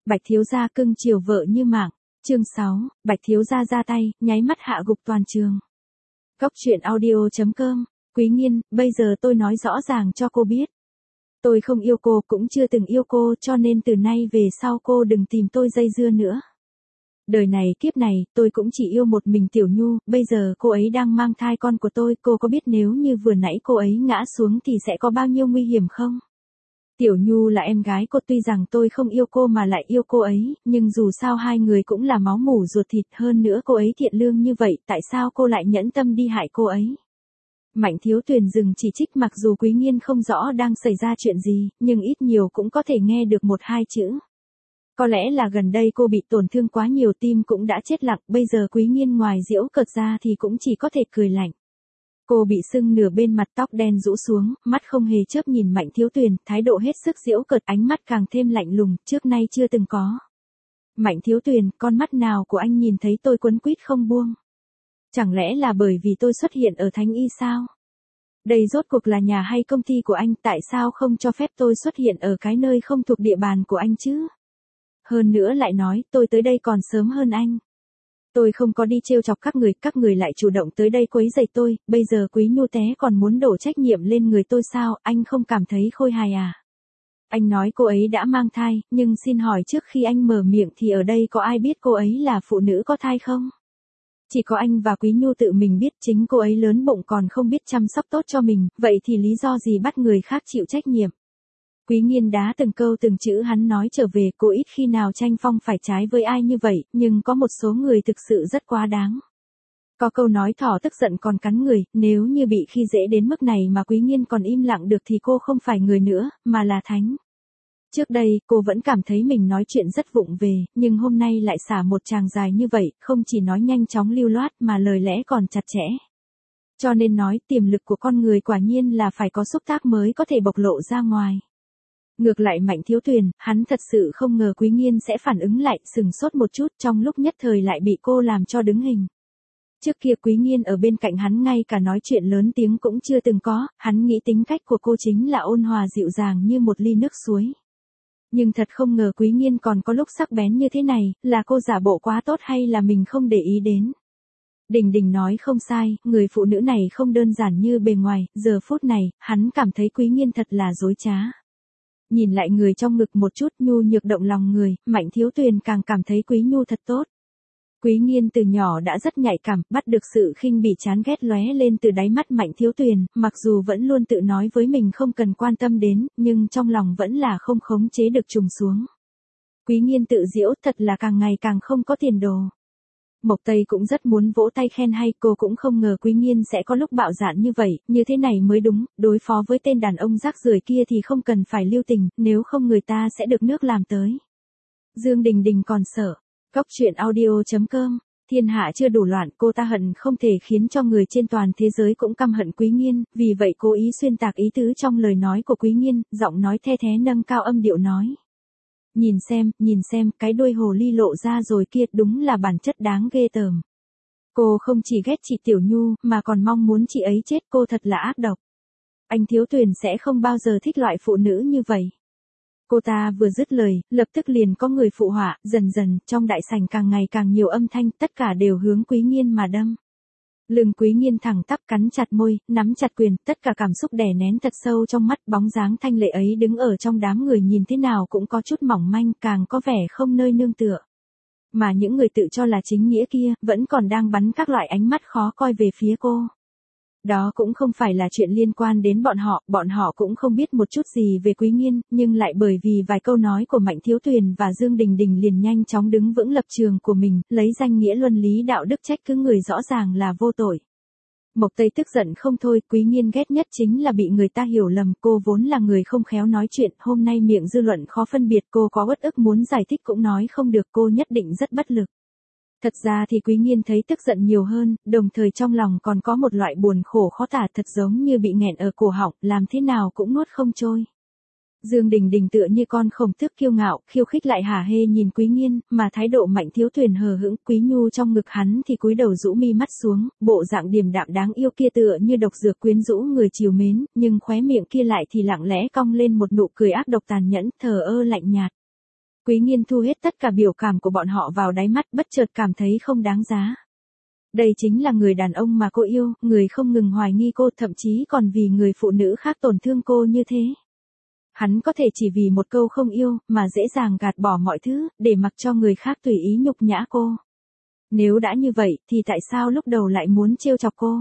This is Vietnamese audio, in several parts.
Bạch thiếu gia cưng chiều vợ như mạng. Chương 6, Bạch thiếu gia ra tay, nháy mắt hạ gục toàn trường. Cốc truyện audio.com. Quý Nghiên, bây giờ tôi nói rõ ràng cho cô biết. Tôi không yêu cô, cũng chưa từng yêu cô, cho nên từ nay về sau cô đừng tìm tôi dây dưa nữa. Đời này kiếp này, tôi cũng chỉ yêu một mình Tiểu Nhu, bây giờ cô ấy đang mang thai con của tôi, cô có biết nếu như vừa nãy cô ấy ngã xuống thì sẽ có bao nhiêu nguy hiểm không? Tiểu Nhu là em gái cô, tuy rằng tôi không yêu cô mà lại yêu cô ấy, nhưng dù sao hai người cũng là máu mủ ruột thịt, hơn nữa cô ấy thiện lương như vậy, tại sao cô lại nhẫn tâm đi hại cô ấy? Mạnh Thiếu Tuyền dừng chỉ trích, mặc dù Quý Nghiên không rõ đang xảy ra chuyện gì, nhưng ít nhiều cũng có thể nghe được một hai chữ. Có lẽ là gần đây cô bị tổn thương quá nhiều, tim cũng đã chết lặng, bây giờ Quý Nghiên ngoài giễu cợt ra thì cũng chỉ có thể cười lạnh. Cô bị sưng nửa bên mặt, tóc đen rũ xuống, mắt không hề chớp nhìn Mạnh Thiếu Tuyền, thái độ hết sức giễu cợt, ánh mắt càng thêm lạnh lùng, trước nay chưa từng có. Mạnh Thiếu Tuyền, con mắt nào của anh nhìn thấy tôi quấn quýt không buông? Chẳng lẽ là bởi vì tôi xuất hiện ở Thánh Y sao? Đây rốt cuộc là nhà hay công ty của anh, tại sao không cho phép tôi xuất hiện ở cái nơi không thuộc địa bàn của anh chứ? Hơn nữa lại nói, tôi tới đây còn sớm hơn anh. Tôi không có đi trêu chọc các người lại chủ động tới đây quấy rầy tôi, bây giờ Quý Nhu té còn muốn đổ trách nhiệm lên người tôi sao, anh không cảm thấy khôi hài à? Anh nói cô ấy đã mang thai, nhưng xin hỏi trước khi anh mở miệng thì ở đây có ai biết cô ấy là phụ nữ có thai không? Chỉ có anh và Quý Nhu tự mình biết, chính cô ấy lớn bụng còn không biết chăm sóc tốt cho mình, vậy thì lý do gì bắt người khác chịu trách nhiệm? Quý Nghiên đá từng câu từng chữ hắn nói trở về, cô ít khi nào tranh phong phải trái với ai như vậy, nhưng có một số người thực sự rất quá đáng. Có câu nói thỏ tức giận còn cắn người, nếu như bị khi dễ đến mức này mà Quý Nghiên còn im lặng được thì cô không phải người nữa, mà là thánh. Trước đây, cô vẫn cảm thấy mình nói chuyện rất vụng về, nhưng hôm nay lại xả một tràng dài như vậy, không chỉ nói nhanh chóng lưu loát mà lời lẽ còn chặt chẽ. Cho nên nói, tiềm lực của con người quả nhiên là phải có xúc tác mới có thể bộc lộ ra ngoài. Ngược lại Mạnh Thiếu Tuyền, hắn thật sự không ngờ Quý Nghiên sẽ phản ứng lại, sừng sốt một chút, trong lúc nhất thời lại bị cô làm cho đứng hình. Trước kia Quý Nghiên ở bên cạnh hắn ngay cả nói chuyện lớn tiếng cũng chưa từng có, hắn nghĩ tính cách của cô chính là ôn hòa dịu dàng như một ly nước suối. Nhưng thật không ngờ Quý Nghiên còn có lúc sắc bén như thế này, là cô giả bộ quá tốt hay là mình không để ý đến. Đình Đình nói không sai, người phụ nữ này không đơn giản như bề ngoài, giờ phút này, hắn cảm thấy Quý Nghiên thật là dối trá. Nhìn lại người trong ngực một chút, nhu nhược động lòng người, Mạnh Thiếu Tuyền càng cảm thấy Quý Nhu thật tốt. Quý Nghiên từ nhỏ đã rất nhạy cảm, bắt được sự khinh bỉ chán ghét lóe lên từ đáy mắt Mạnh Thiếu Tuyền, mặc dù vẫn luôn tự nói với mình không cần quan tâm đến, nhưng trong lòng vẫn là không khống chế được trùng xuống. Quý Nghiên tự giễu, thật là càng ngày càng không có tiền đồ. Mộc Tây cũng rất muốn vỗ tay khen hay, cô cũng không ngờ Quý Nghiên sẽ có lúc bạo dạn như vậy, như thế này mới đúng, đối phó với tên đàn ông rác rưởi kia thì không cần phải lưu tình, nếu không người ta sẽ được nước làm tới. Dương Đình Đình còn sợ. Cốc truyện audio.com. Thiên hạ chưa đủ loạn, cô ta hận không thể khiến cho người trên toàn thế giới cũng căm hận Quý Nghiên, vì vậy cố ý xuyên tạc ý tứ trong lời nói của Quý Nghiên, giọng nói the thé nâng cao âm điệu nói. Nhìn xem, cái đuôi hồ ly lộ ra rồi kia, đúng là bản chất đáng ghê tởm. Cô không chỉ ghét chị Tiểu Nhu, mà còn mong muốn chị ấy chết, cô thật là ác độc. Anh Thiếu Tuyền sẽ không bao giờ thích loại phụ nữ như vậy. Cô ta vừa dứt lời, lập tức liền có người phụ họa, dần dần, trong đại sảnh càng ngày càng nhiều âm thanh, tất cả đều hướng Quý Nghiên mà đâm. Lưng Quý Nghiên thẳng tắp, cắn chặt môi, nắm chặt quyền, tất cả cảm xúc đè nén thật sâu trong mắt, bóng dáng thanh lệ ấy đứng ở trong đám người nhìn thế nào cũng có chút mỏng manh, càng có vẻ không nơi nương tựa. Mà những người tự cho là chính nghĩa kia, vẫn còn đang bắn các loại ánh mắt khó coi về phía cô. Đó cũng không phải là chuyện liên quan đến bọn họ cũng không biết một chút gì về Quý Nghiên, nhưng lại bởi vì vài câu nói của Mạnh Thiếu Tuyền và Dương Đình Đình liền nhanh chóng đứng vững lập trường của mình, lấy danh nghĩa luân lý đạo đức trách cứ người rõ ràng là vô tội. Mộc Tây tức giận không thôi, Quý Nghiên ghét nhất chính là bị người ta hiểu lầm, cô vốn là người không khéo nói chuyện, hôm nay miệng dư luận khó phân biệt, cô có uất ức muốn giải thích cũng nói không được, cô nhất định rất bất lực. Thật ra thì Quý Nghiên thấy tức giận nhiều hơn, đồng thời trong lòng còn có một loại buồn khổ khó tả, thật giống như bị nghẹn ở cổ họng, làm thế nào cũng nuốt không trôi. Dương Đình Đình tựa như con khổng tước kiêu ngạo, khiêu khích lại hả hê nhìn Quý Nghiên, mà thái độ Mạnh Thiếu Tuyền hờ hững, Quý Nhu trong ngực hắn thì cúi đầu rũ mi mắt xuống, bộ dạng điềm đạm đáng yêu kia tựa như độc dược quyến rũ người trìu mến, nhưng khóe miệng kia lại thì lặng lẽ cong lên một nụ cười ác độc tàn nhẫn, thờ ơ lạnh nhạt. Quý Nghiên thu hết tất cả biểu cảm của bọn họ vào đáy mắt, bất chợt cảm thấy không đáng giá. Đây chính là người đàn ông mà cô yêu, người không ngừng hoài nghi cô, thậm chí còn vì người phụ nữ khác tổn thương cô như thế. Hắn có thể chỉ vì một câu không yêu, mà dễ dàng gạt bỏ mọi thứ, để mặc cho người khác tùy ý nhục nhã cô. Nếu đã như vậy, thì tại sao lúc đầu lại muốn trêu chọc cô?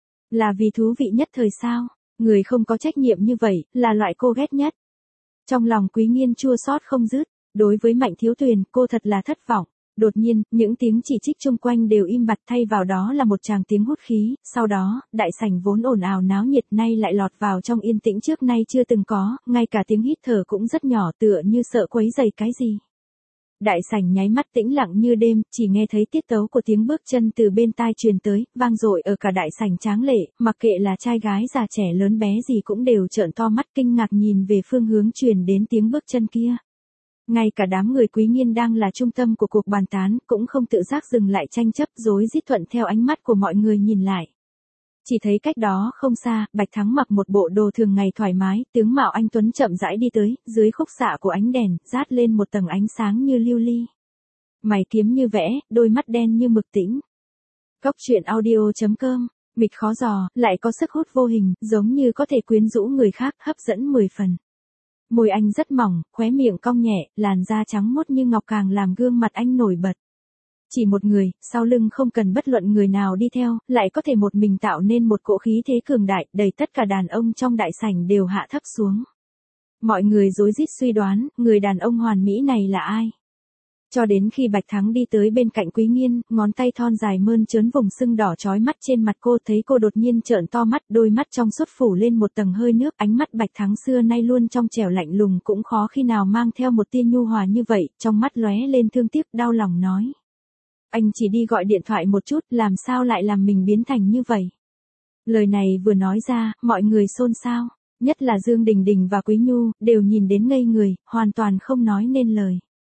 Là vì thú vị nhất thời sao? Người không có trách nhiệm như vậy, là loại cô ghét nhất. Trong lòng Quý Nghiên chua xót không dứt, đối với Mạnh Thiếu Tuyền, cô thật là thất vọng. Đột nhiên, những tiếng chỉ trích chung quanh đều im bặt, thay vào đó là một tràng tiếng hút khí, sau đó, đại sảnh vốn ồn ào náo nhiệt nay lại lọt vào trong yên tĩnh trước nay chưa từng có, ngay cả tiếng hít thở cũng rất nhỏ, tựa như sợ quấy rầy cái gì. Đại sảnh nháy mắt tĩnh lặng như đêm, chỉ nghe thấy tiết tấu của tiếng bước chân từ bên tai truyền tới, vang dội ở cả đại sảnh tráng lệ, mặc kệ là trai gái già trẻ lớn bé gì cũng đều trợn to mắt kinh ngạc nhìn về phương hướng truyền đến tiếng bước chân kia. Ngay cả đám người Quý Nghiên đang là trung tâm của cuộc bàn tán, cũng không tự giác dừng lại tranh chấp, rối rít thuận theo ánh mắt của mọi người nhìn lại. Chỉ thấy cách đó không xa, Bạch Thắng mặc một bộ đồ thường ngày thoải mái, tướng mạo anh tuấn chậm rãi đi tới, dưới khúc xạ của ánh đèn, rát lên một tầng ánh sáng như lưu ly. Mày kiếm như vẽ, đôi mắt đen như mực tĩnh. Cóc truyện audio.com, mịch khó dò, lại có sức hút vô hình, giống như có thể quyến rũ người khác, hấp dẫn 10 phần. Môi anh rất mỏng, khóe miệng cong nhẹ, làn da trắng muốt như ngọc càng làm gương mặt anh nổi bật. Chỉ một người, sau lưng không cần bất luận người nào đi theo, lại có thể một mình tạo nên một cỗ khí thế cường đại, đầy tất cả đàn ông trong đại sảnh đều hạ thấp xuống. Mọi người rối rít suy đoán, người đàn ông hoàn mỹ này là ai? Cho đến khi Bạch Thắng đi tới bên cạnh Quý Nghiên, ngón tay thon dài mơn trớn vùng sưng đỏ chói mắt trên mặt cô, thấy cô đột nhiên trợn to mắt, đôi mắt trong suốt phủ lên một tầng hơi nước, ánh mắt Bạch Thắng xưa nay luôn trong trẻo lạnh lùng cũng khó khi nào mang theo một tia nhu hòa như vậy, trong mắt lóe lên thương tiếc, đau lòng nói. Anh chỉ đi gọi điện thoại một chút, làm sao lại làm mình biến thành như vậy? Lời này vừa nói ra, mọi người xôn xao, nhất là Dương Đình Đình và Quý Nhu, đều nhìn đến ngây người, hoàn toàn không nói nên lời.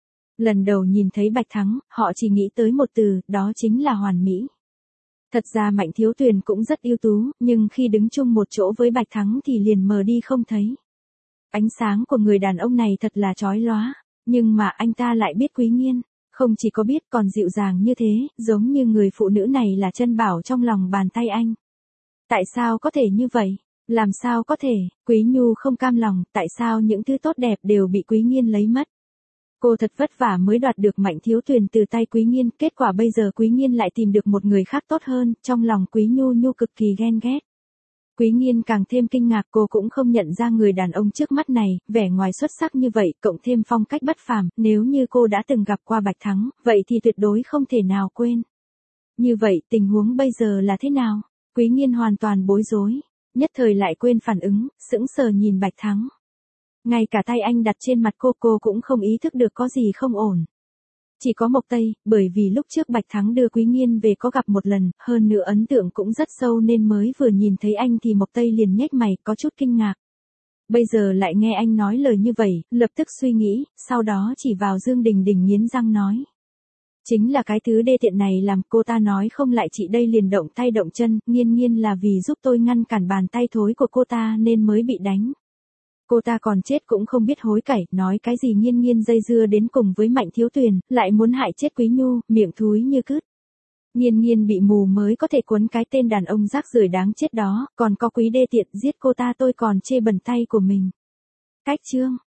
Lần đầu nhìn thấy Bạch Thắng, họ chỉ nghĩ tới một từ, đó chính là hoàn mỹ. Thật ra Mạnh Thiếu Tuyền cũng rất ưu tú, nhưng khi đứng chung một chỗ với Bạch Thắng thì liền mờ đi không thấy. Ánh sáng của người đàn ông này thật là chói lóa, nhưng mà anh ta lại biết Quý Nghiên. Không chỉ có biết còn dịu dàng như thế, giống như người phụ nữ này là chân bảo trong lòng bàn tay anh. Tại sao có thể như vậy? Làm sao có thể? Quý Nhu không cam lòng, tại sao những thứ tốt đẹp đều bị Quý Nghiên lấy mất? Cô thật vất vả mới đoạt được Mạnh Thiếu Tuyền từ tay Quý Nghiên, kết quả bây giờ Quý Nghiên lại tìm được một người khác tốt hơn, trong lòng Quý Nhu cực kỳ ghen ghét. Quý Nghiên càng thêm kinh ngạc, cô cũng không nhận ra người đàn ông trước mắt này, vẻ ngoài xuất sắc như vậy, cộng thêm phong cách bất phàm, nếu như cô đã từng gặp qua Bạch Thắng, vậy thì tuyệt đối không thể nào quên. Như vậy, tình huống bây giờ là thế nào? Quý Nghiên hoàn toàn bối rối, nhất thời lại quên phản ứng, sững sờ nhìn Bạch Thắng. Ngay cả tay anh đặt trên mặt cô cũng không ý thức được có gì không ổn. Chỉ có Mộc Tây, bởi vì lúc trước Bạch Thắng đưa Quý Nghiên về có gặp một lần, hơn nữa ấn tượng cũng rất sâu nên mới vừa nhìn thấy anh thì Mộc Tây liền nhếch mày, có chút kinh ngạc. Bây giờ lại nghe anh nói lời như vậy, lập tức suy nghĩ, sau đó chỉ vào Dương Đình Đình nghiến răng nói. Chính là cái thứ đê tiện này làm, cô ta nói không lại chị đây liền động tay động chân, Nghiên là vì giúp tôi ngăn cản bàn tay thối của cô ta nên mới bị đánh. Cô ta còn chết cũng không biết hối cải, nói cái gì Nghiên dây dưa đến cùng với Mạnh Thiếu Tuyền, lại muốn hại chết Quý Nhu, miệng thúi như cứt. Nghiên bị mù mới có thể cuốn cái tên đàn ông rác rưởi đáng chết đó, còn có Quý đê tiện giết cô ta tôi còn chê bẩn tay của mình. Cách chương